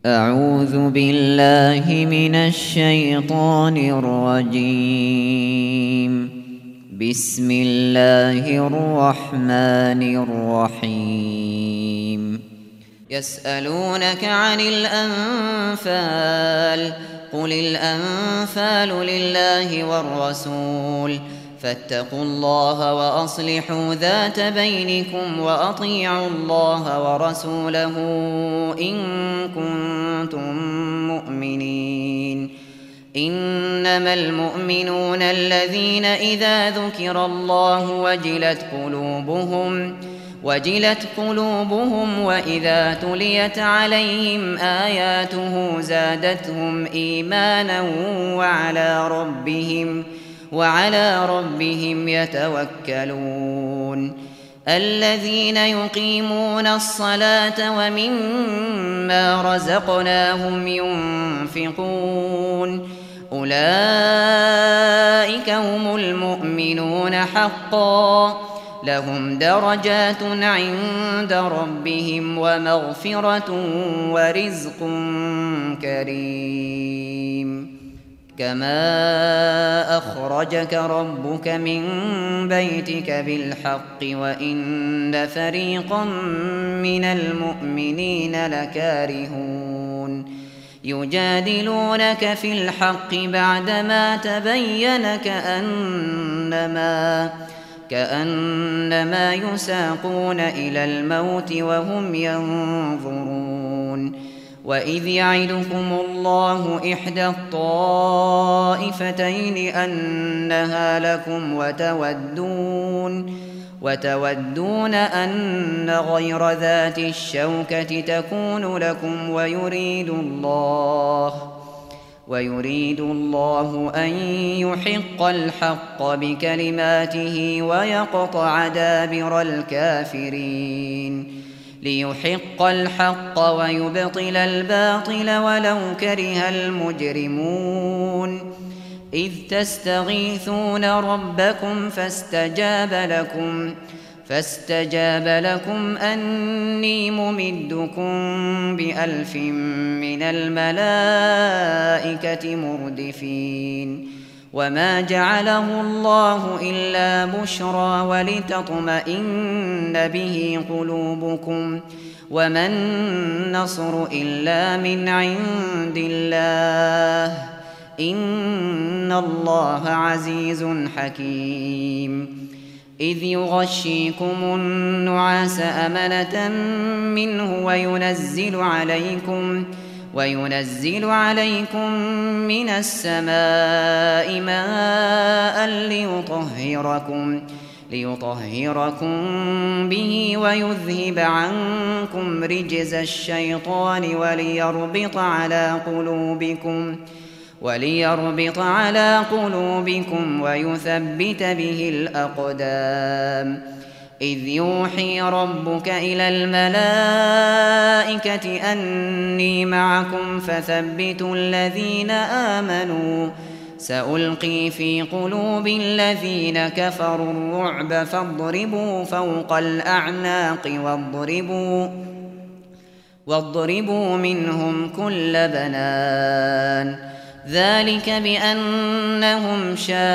أعوذ بالله من الشيطان الرجيم. بسم الله الرحمن الرحيم. يسألونك عن الأنفال، قل الأنفال لله والرسول، فاتقوا الله وأصلحوا ذات بينكم وأطيعوا الله ورسوله إن كنتم مؤمنين. إنما المؤمنون الذين إذا ذكر الله وجلت قلوبهم وإذا تليت عليهم آياته زادتهم إيمانا وعلى ربهم يتوكلون. الذين يقيمون الصلاة ومما رزقناهم ينفقون أولئك هم المؤمنون حقا، لهم درجات عند ربهم ومغفرة ورزق كريم. كما أخرجك ربك من بيتك بالحق وإن فريقا من المؤمنين لكارهون. يجادلونك في الحق بعدما تبين كأنما يساقون إلى الموت وهم ينظرون. وإذ يعدكم الله إحدى الطائفتين أنها لكم وتودون أن غير ذات الشوكة تكون لكم ويريد الله أن يحق الحق بكلماته ويقطع دابر الكافرين، ليحق الحق ويبطل الباطل ولو كره المجرمون. إذ تستغيثون ربكم فاستجاب لكم أني ممدكم ب1000 من الملائكة مردفين. وما جعله الله إلا بشرى ولتطمئن به قلوبكم، وما النصر إلا من عند الله، إن الله عزيز حكيم. إذ يغشيكم النعاس أمنة منه وينزل عليكم من السماء ماء ليطهركم به ويذهب عنكم رجز الشيطان وليربط على قلوبكم ويثبت به الأقدام. إذ يوحي ربك إلى الملائكة أني معكم فثبتوا الذين آمنوا، سألقي في قلوب الذين كفروا الرعب فاضربوا فوق الأعناق واضربوا منهم كل بنان. ذلك بأنهم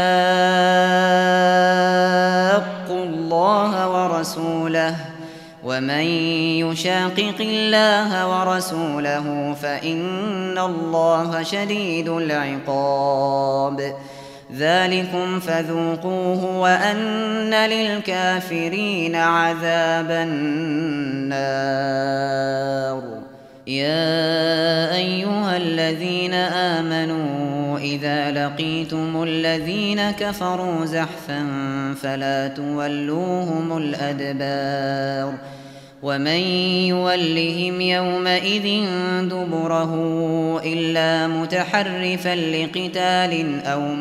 شاقوا الله ورسوله، ومن يشاقق الله ورسوله فإن الله شديد العقاب. ذلكم فذوقوه وأن للكافرين عذاب النار. يا أيها الذين آمنوا إذا لقيتم الذين كفروا زحفا فلا تولوهم الأدبار، ومن يولهم يومئذ دبره إلا متحرفا لقتال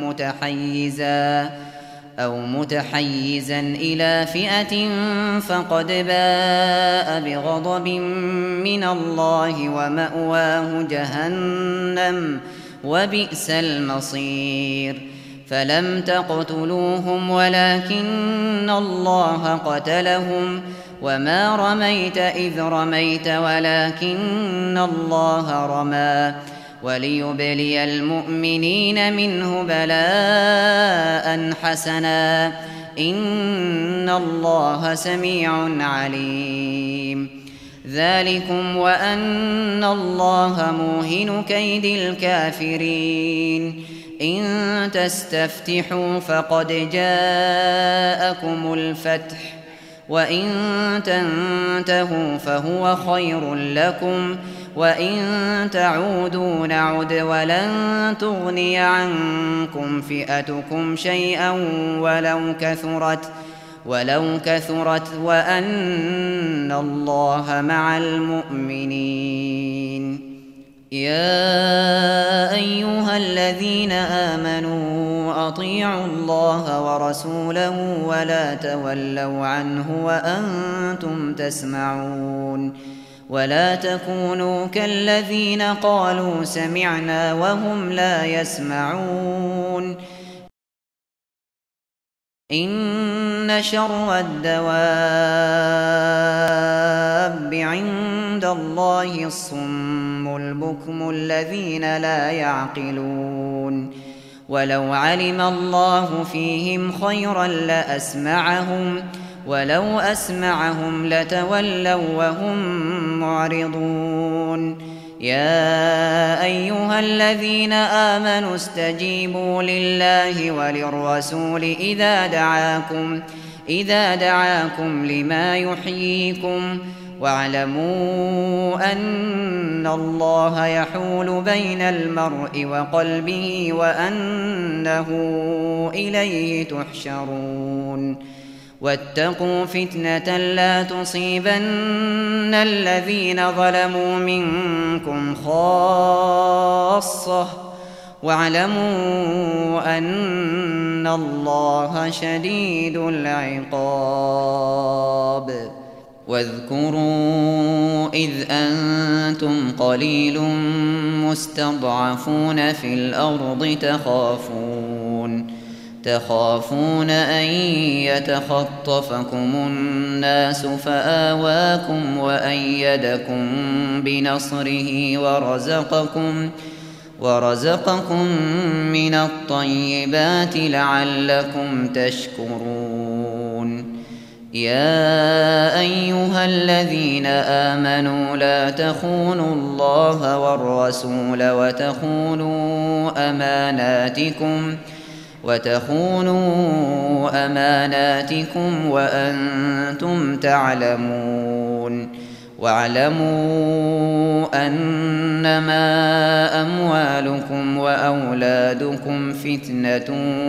أو متحيزا إلى فئة فقد باء بغضب من الله ومأواه جهنم وبئس المصير. فلم تقتلوهم ولكن الله قتلهم وما رميت إذ رميت ولكن الله رمى وليبلي المؤمنين منه بلاء حسنا إن الله سميع عليم ذلكم وأن الله موهن كيد الكافرين إن تستفتحوا فقد جاءكم الفتح وإن تنتهوا فهو خير لكم وإن تعودوا نعد ولن تغني عنكم فئتكم شيئا ولو كثرت وأن الله مع المؤمنين يا أيها الذين آمنوا أطيعوا الله ورسوله ولا تولوا عنه وأنتم تسمعون ولا تكونوا كالذين قالوا سمعنا وهم لا يسمعون إن شر الدواب عند الله الصم البكم الذين لا يعقلون ولو علم الله فيهم خيرا لأسمعهم ولو أسمعهم لتولوا وهم معرضون يا أيها الذين آمنوا استجيبوا لله وللرسول إذا دعاكم لما يحييكم واعلموا أن الله يحول بين المرء وقلبه وأنه إليه تحشرون واتقوا فتنة لا تصيبن الذين ظلموا منكم خاصة واعلموا أن الله شديد العقاب واذكروا إذ أنتم قليل مستضعفون في الأرض تخافون أن يتخطفكم الناس فآواكم وأيدكم بنصره ورزقكم من الطيبات لعلكم تشكرون يا أيها الذين آمنوا لا تخونوا الله والرسول وتخونوا أماناتكم وأنتم تعلمون واعلموا أنما أموالكم وأولادكم فتنة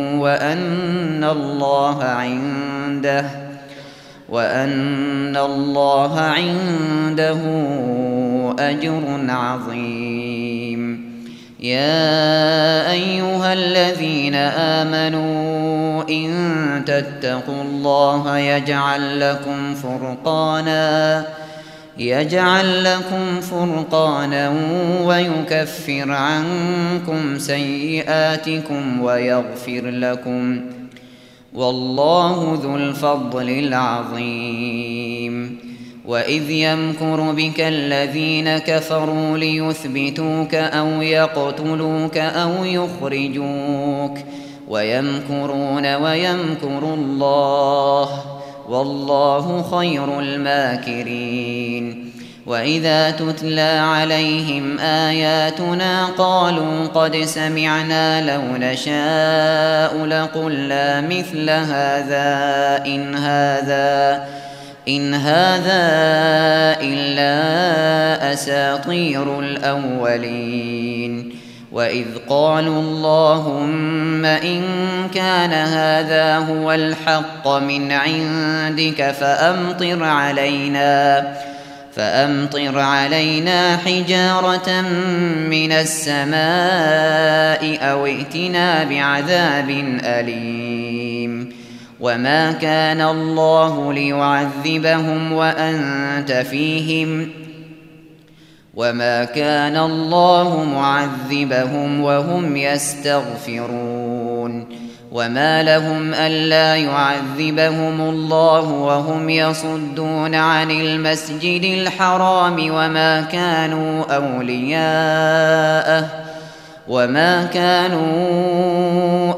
وأن الله عنده أجر عظيم يا أيها الذين آمنوا إن تتقوا الله يجعل لكم فرقانا ويكفر عنكم سيئاتكم ويغفر لكم والله ذو الفضل العظيم وإذ يمكر بك الذين كفروا ليثبتوك أو يقتلوك أو يخرجوك ويمكرون ويمكر الله والله خير الماكرين وإذا تتلى عليهم آياتنا قالوا قد سمعنا لو نشاء لقلنا مثل هذا إن هذا إلا أساطير الأولين وإذ قالوا اللهم إن كان هذا هو الحق من عندك فأمطر علينا حجارة من السماء أو ائتنا بعذاب أليم وما كان الله ليعذبهم وأنت فيهم وما كان الله معذبهم وهم يستغفرون وما لهم ألا يعذبهم الله وهم يصدون عن المسجد الحرام وما كانوا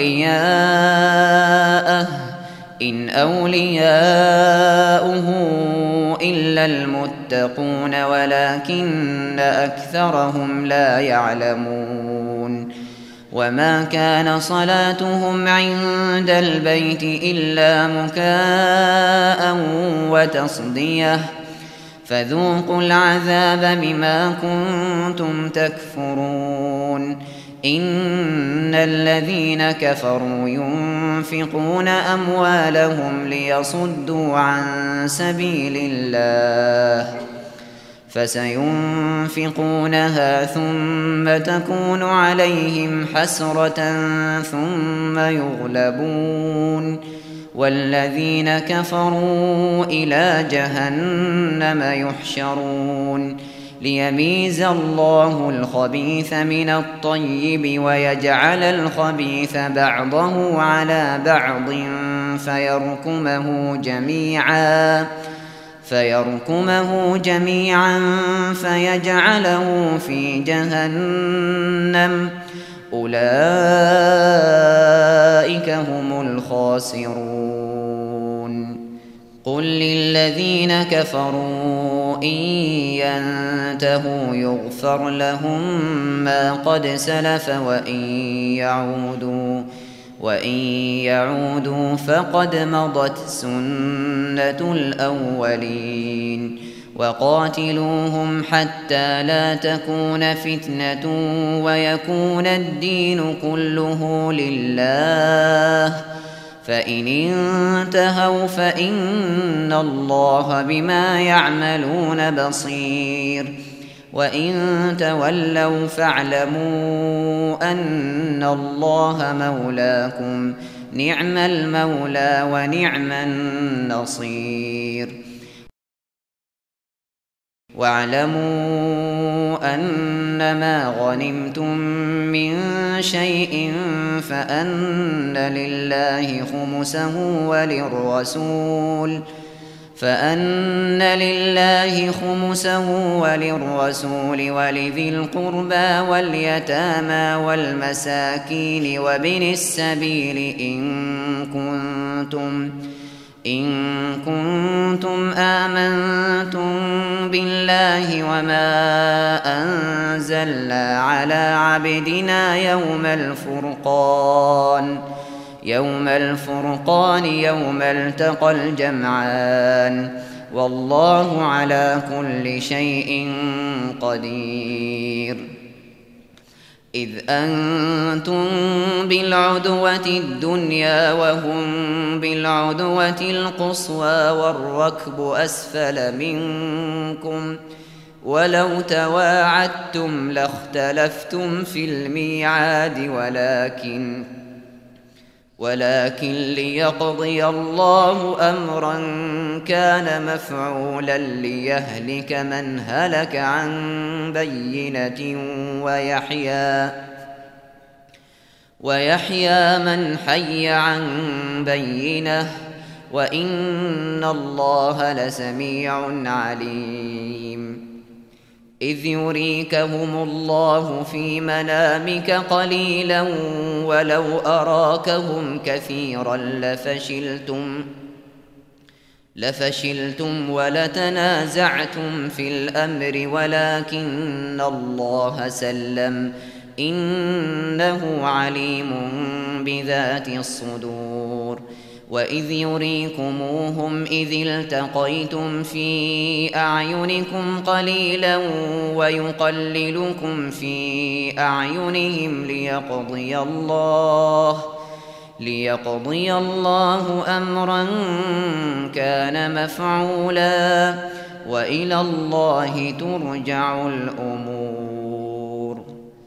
أولياءه إن أولياؤه إلا المتقون ولكن أكثرهم لا يعلمون وما كان صلاتهم عند البيت إلا مكاء وتصدية فذوقوا العذاب بما كنتم تكفرون إن الذين كفروا ينفقون أموالهم ليصدوا عن سبيل الله فسينفقونها ثم تكون عليهم حسرة ثم يغلبون والذين كفروا إلى جهنم يحشرون ليميز الله الخبيث من الطيب ويجعل الخبيث بعضه على بعض فيركمه جميعا فيجعله في جهنم أولئك هم الخاسرون قل للذين كفروا إن ينتهوا يغفر لهم ما قد سلف وإن يعودوا فقد مضت سنة الأولين وقاتلوهم حتى لا تكون فتنة ويكون الدين كله لله فإن انتهوا فإن الله بما يعملون بصير وإن تولوا فاعلموا أن الله مولاكم نعم المولى ونعم النصير واعلموا أنما غنمتم من شيء فأن لله خمسه وللرسول ولذي القربى واليتامى والمساكين وابن السبيل إن كنتم آمنتم بالله وما أنزلنا على عبدنا يوم الفرقان يوم التقى الجمعان والله على كل شيء قدير إذ أنتم بالعدوة الدنيا وهم بالعدوة القصوى والركب أسفل منكم ولو تواعدتم لاختلفتم في الميعاد ولكن ليقضي الله أمرا كان مفعولا ليهلك من هلك عن بينة ويحيى من حي عن بينة وإن الله لسميع عليم إذ يريكهم الله في منامك قليلا ولو أراكهم كثيرا لفشلتم ولتنازعتم في الأمر ولكن الله سلم إنه عليم بذات الصدور وإذ يريكموهم إذ التقيتم في أعينكم قليلا ويقللكم في أعينهم ليقضي الله أمرا كان مفعولا وإلى الله ترجع الأمور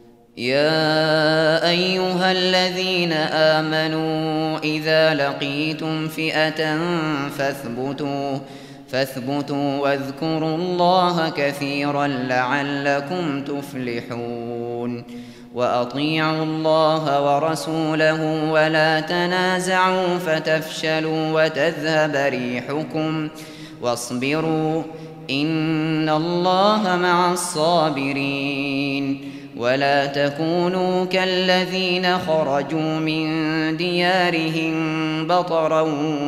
يا أيها الذين آمنوا إذا لقيتم فئة فاثبتوا واذكروا الله كثيرا لعلكم تفلحون وأطيعوا الله ورسوله ولا تنازعوا فتفشلوا وتذهب ريحكم واصبروا إن الله مع الصابرين ولا تكونوا كالذين خرجوا من ديارهم بطرا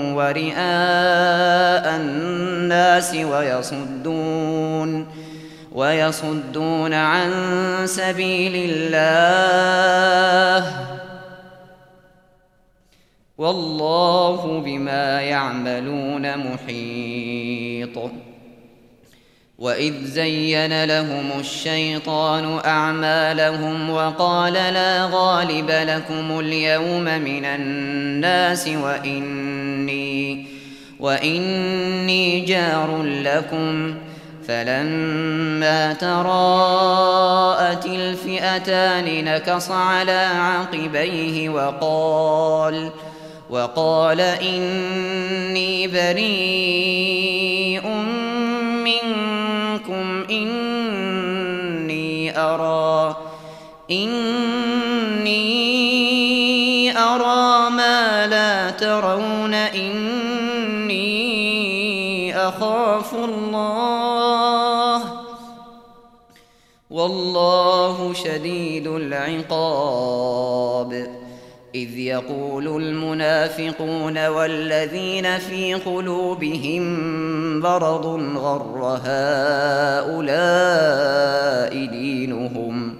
ورئاء الناس ويصدون عن سبيل الله والله بما يعملون محيط وإذ زين لهم الشيطان أعمالهم وقال لا غالب لكم اليوم من الناس وإني جار لكم فلما تراءت الفئتان نكص على عقبيه وقال إني بريء منكم إني أرى ما لا ترون إني أخاف الله والله شديد العقاب إذ يقول المنافقون والذين في قلوبهم مرض غر هؤلاء دينهم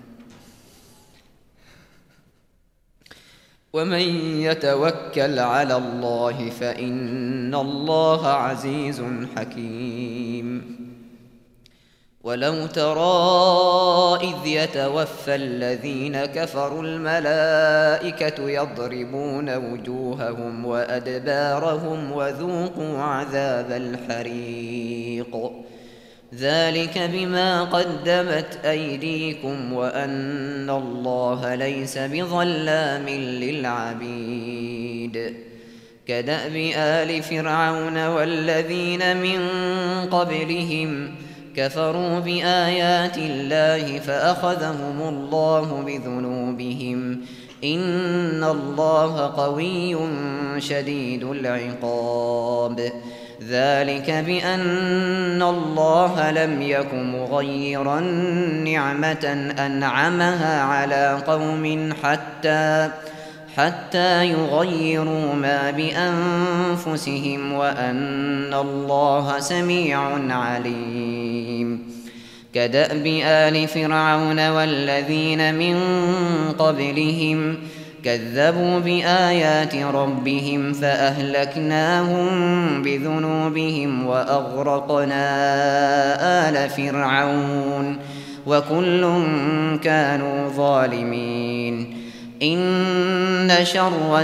ومن يتوكل على الله فإن الله عزيز حكيم ولو ترى إذ يتوفى الذين كفروا الملائكة يضربون وجوههم وأدبارهم وذوقوا عذاب الحريق ذلك بما قدمت أيديكم وأن الله ليس بظلام للعبيد كدأب آل فرعون والذين من قبلهم كفروا بآيات الله فأخذهم الله بذنوبهم إن الله قوي شديد العقاب ذلك بأن الله لم يك مغيرا نعمة أنعمها على قوم حتى يغيروا ما بأنفسهم وأن الله سميع عليم كدأب آل فرعون والذين من قبلهم كذبوا بآيات ربهم فأهلكناهم بذنوبهم وأغرقنا آل فرعون وكل كانوا ظالمين إن شر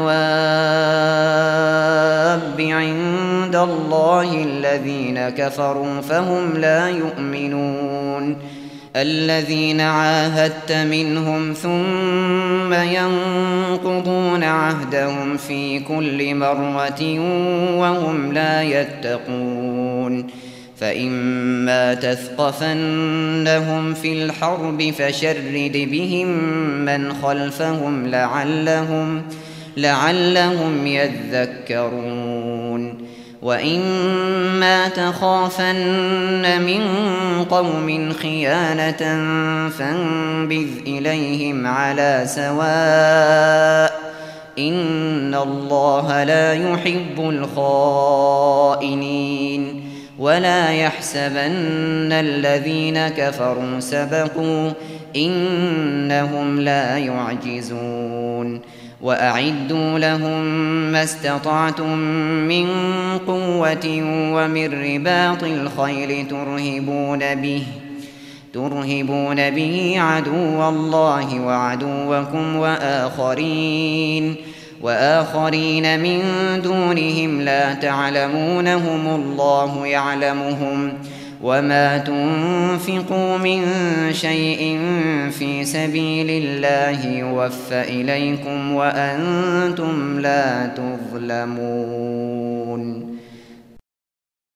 الدواب عند الله الذين كفروا فهم لا يؤمنون الذين عاهدت منهم ثم ينقضون عهدهم في كل مرة وهم لا يتقون فإما تثقفنهم في الحرب فشرد بهم من خلفهم لعلهم يذكرون وإما تخافن من قوم خيانة فانبذ إليهم على سواء إن الله لا يحب الخائنين ولا يحسبن الذين كفروا سبقوا إنهم لا يعجزون وأعدوا لهم ما استطعتم من قوة ومن رباط الخيل ترهبون به عدو الله وعدوكم وآخرين من دونهم لا تعلمونهم الله يعلمهم وما تنفقوا من شيء في سبيل الله يوفى إليكم وأنتم لا تظلمون.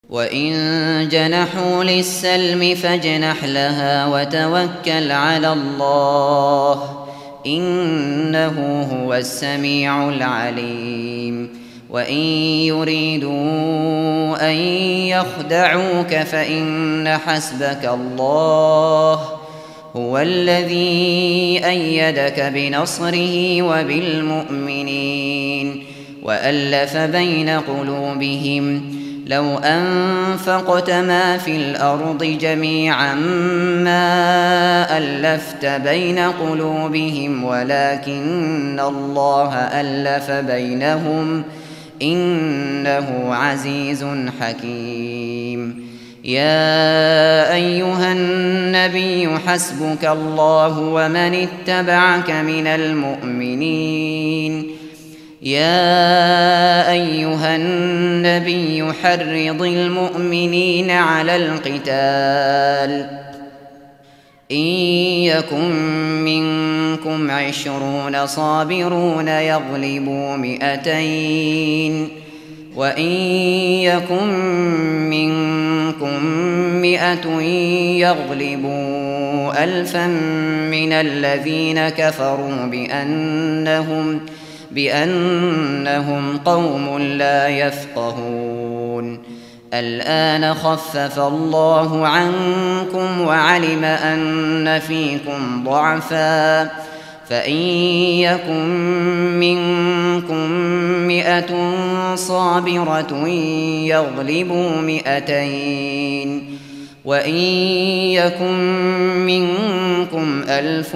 وإن جنحوا للسلم فاجنح لها وتوكل على الله إنه هو السميع العليم وإن يريدوا أن يخدعوك فإن حسبك الله هو الذي أيدك بنصره وبالمؤمنين وألف بين قلوبهم لو أنفقت ما في الأرض جميعا ما ألفت بين قلوبهم ولكن الله ألف بينهم إنه عزيز حكيم يا أيها النبي حسبك الله ومن اتبعك من المؤمنين يا أيها النبي حرض المؤمنين على القتال إن يكن منكم 20 صابرون يغلبوا 200 وإن يكن منكم 100 يغلبوا 1000 من الذين كفروا بأنهم قوم لا يفقهون الآن خفف الله عنكم وعلم أن فيكم ضعفا فإن يكن منكم 100 صابرة يغلبوا 200 وإن يكن منكم 1000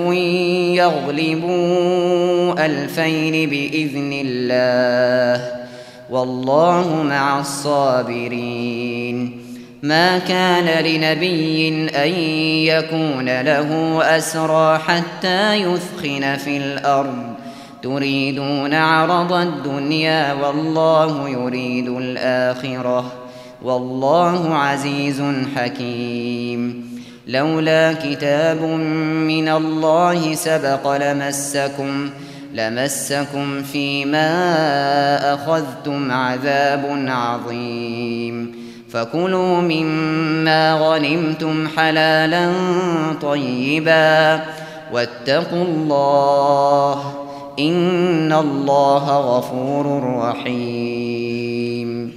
يغلبوا 2000 بإذن الله والله مع الصابرين ما كان لنبي أن يكون له أسرى حتى يثخن في الأرض تريدون عرض الدنيا والله يريد الآخرة والله عزيز حكيم لولا كتاب من الله سبق لمسكم فيما أخذتم عذاب عظيم فكلوا مما غنمتم حلالا طيبا واتقوا الله إن الله غفور رحيم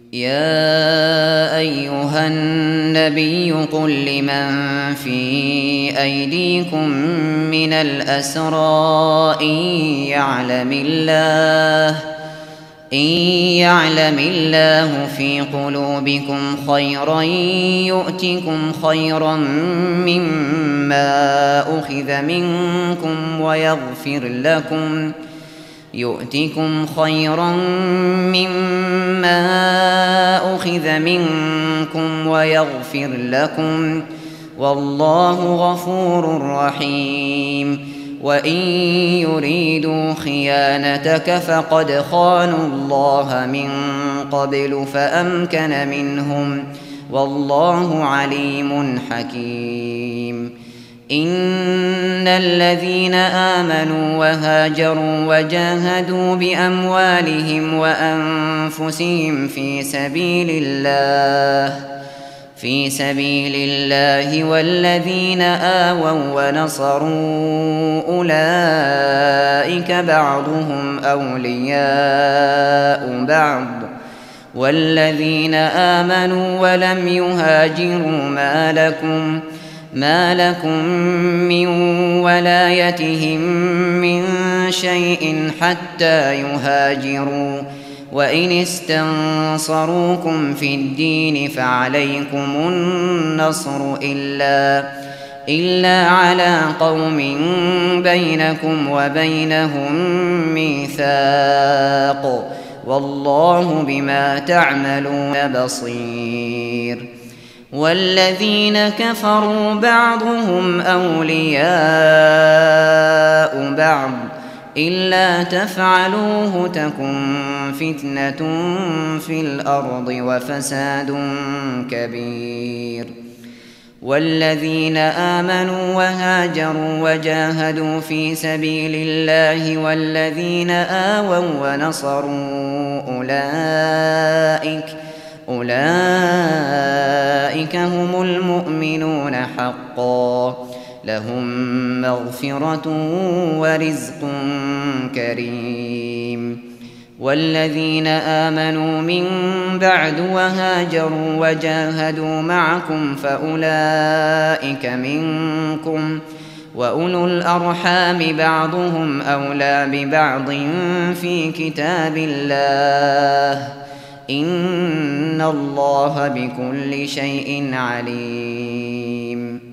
يا أيها النبي قل لمن في أيديكم من الأسرى إن يعلم الله في قلوبكم خيرا يؤتكم خيرا مما أخذ منكم ويغفر لكم والله غفور رحيم وإن يريدوا خيانتك فقد خانوا الله من قبل فأمكن منهم والله عليم حكيم إن الذين آمنوا وهاجروا وجاهدوا بأموالهم وأنفسهم في سبيل الله والذين آووا ونصروا أولئك بعضهم أولياء بعض والذين آمنوا ولم يهاجروا ما لكم من ولايتهم من شيء حتى يهاجروا وإن استنصروكم في الدين فعليكم النصر إلا على قوم بينكم وبينهم ميثاق والله بما تعملون بصير والذين كفروا بعضهم أولياء بعض إلا تفعلوه تكن فتنة في الأرض وفساد كبير والذين آمنوا وهاجروا وجاهدوا في سبيل الله والذين آووا ونصروا أولئك هم المؤمنون حقا لهم مغفرة ورزق كريم. والذين آمنوا من بعد وهاجروا وجاهدوا معكم فأولئك منكم وأولو الأرحام بعضهم أولى ببعض في كتاب الله إن الله بكل شيء عليم.